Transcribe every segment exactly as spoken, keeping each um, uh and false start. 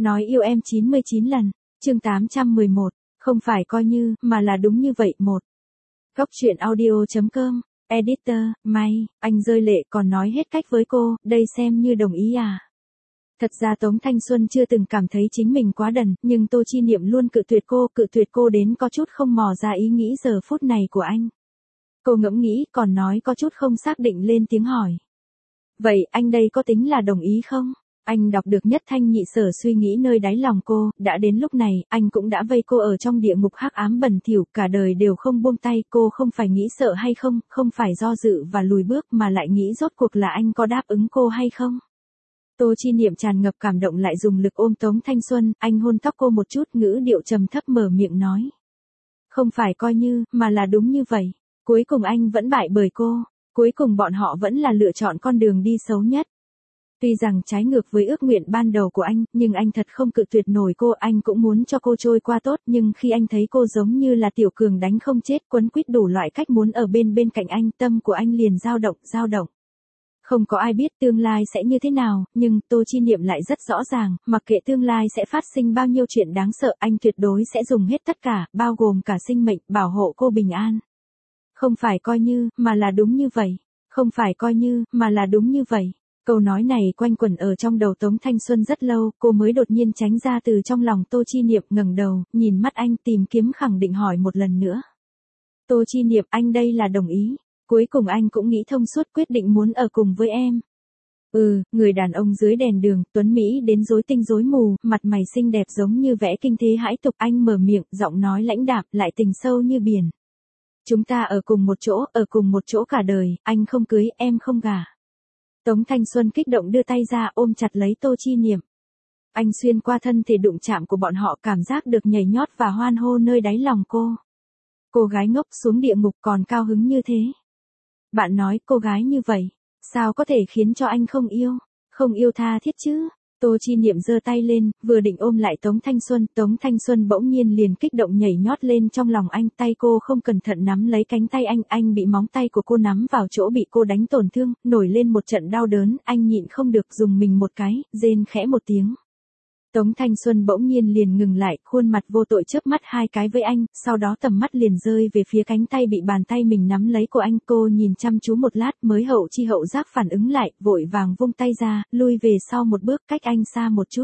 Nói yêu em chín mươi chín lần, chương tám trăm mười một, không phải coi như, mà là đúng như vậy một. Góc truyện audio.com, editor, May, anh rơi lệ còn nói hết cách với cô, đây xem như đồng ý à. Thật ra Tống Thanh Xuân chưa từng cảm thấy chính mình quá đần, nhưng Tô Chi Niệm luôn cự tuyệt cô, cự tuyệt cô đến có chút không mò ra ý nghĩ giờ phút này của anh. Cô ngẫm nghĩ, còn nói có chút không xác định lên tiếng hỏi. Vậy anh đây có tính là đồng ý không? Anh đọc được nhất thanh nhị sở suy nghĩ nơi đáy lòng cô, đã đến lúc này, anh cũng đã vây cô ở trong địa ngục hắc ám bẩn thỉu, cả đời đều không buông tay, cô không phải nghĩ sợ hay không, không phải do dự và lùi bước mà lại nghĩ rốt cuộc là anh có đáp ứng cô hay không. Tô Chi Niệm tràn ngập cảm động lại dùng lực ôm Tống Thanh Xuân, anh hôn tóc cô một chút, ngữ điệu trầm thấp mở miệng nói. Không phải coi như, mà là đúng như vậy. Cuối cùng anh vẫn bại bởi cô, cuối cùng bọn họ vẫn là lựa chọn con đường đi xấu nhất. Tuy rằng trái ngược với ước nguyện ban đầu của anh, nhưng anh thật không cự tuyệt nổi cô, anh cũng muốn cho cô trôi qua tốt, nhưng khi anh thấy cô giống như là tiểu cường đánh không chết, quấn quýt đủ loại cách muốn ở bên bên cạnh anh, tâm của anh liền dao động, dao động. Không có ai biết tương lai sẽ như thế nào, nhưng Tô Chi Niệm lại rất rõ ràng, mặc kệ tương lai sẽ phát sinh bao nhiêu chuyện đáng sợ, anh tuyệt đối sẽ dùng hết tất cả, bao gồm cả sinh mệnh, bảo hộ cô bình an. Không phải coi như, mà là đúng như vậy. Không phải coi như, mà là đúng như vậy. Câu nói này quanh quẩn ở trong đầu Tống Thanh Xuân rất lâu, cô mới đột nhiên tránh ra từ trong lòng Tô Chi Niệm, ngẩng đầu, nhìn mắt anh tìm kiếm khẳng định hỏi một lần nữa. Tô Chi Niệm, anh đây là đồng ý. Cuối cùng anh cũng nghĩ thông suốt quyết định muốn ở cùng với em. Ừ, người đàn ông dưới đèn đường, tuấn Mỹ đến rối tinh rối mù, mặt mày xinh đẹp giống như vẽ kinh thế hãi tục, anh mở miệng, giọng nói lãnh đạm, lại tình sâu như biển. Chúng ta ở cùng một chỗ, ở cùng một chỗ cả đời, anh không cưới, em không gả. Tống Thanh Xuân kích động đưa tay ra ôm chặt lấy Tô Chi Niệm. Anh xuyên qua thân thể đụng chạm của bọn họ, cảm giác được nhảy nhót và hoan hô nơi đáy lòng cô. Cô gái ngốc xuống địa ngục còn cao hứng như thế. Bạn nói cô gái như vậy, sao có thể khiến cho anh không yêu, không yêu tha thiết chứ? Tô Chi Niệm giơ tay lên, vừa định ôm lại Tống Thanh Xuân, Tống Thanh Xuân bỗng nhiên liền kích động nhảy nhót lên trong lòng anh, tay cô không cẩn thận nắm lấy cánh tay anh, anh bị móng tay của cô nắm vào chỗ bị cô đánh tổn thương, nổi lên một trận đau đớn, anh nhịn không được dùng mình một cái, rên khẽ một tiếng. Tống Thanh Xuân bỗng nhiên liền ngừng lại, khuôn mặt vô tội chớp mắt hai cái với anh, sau đó tầm mắt liền rơi về phía cánh tay bị bàn tay mình nắm lấy của anh, cô nhìn chăm chú một lát mới hậu chi hậu giác phản ứng lại, vội vàng vung tay ra, lui về sau một bước cách anh xa một chút.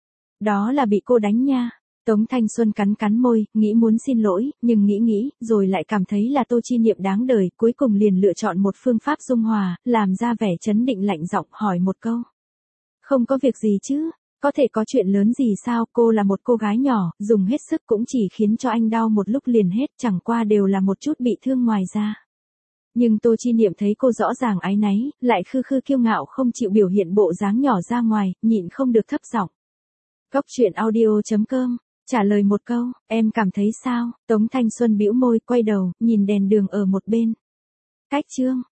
Đó là bị cô đánh nha. Tống Thanh Xuân cắn cắn môi, nghĩ muốn xin lỗi, nhưng nghĩ nghĩ, rồi lại cảm thấy là Tô Chi Niệm đáng đời, cuối cùng liền lựa chọn một phương pháp dung hòa, làm ra vẻ trấn định lạnh giọng hỏi một câu. Không có việc gì chứ? Có thể có chuyện lớn gì sao, cô là một cô gái nhỏ, dùng hết sức cũng chỉ khiến cho anh đau một lúc liền hết, chẳng qua đều là một chút bị thương ngoài ra. Nhưng Tô Chi Niệm thấy cô rõ ràng áy náy, lại khư khư kiêu ngạo không chịu biểu hiện bộ dáng nhỏ ra ngoài, nhịn không được thấp giọng. Góc truyện audio.com, trả lời một câu, em cảm thấy sao? Tống Thanh Xuân bĩu môi, quay đầu, nhìn đèn đường ở một bên. Cách chương.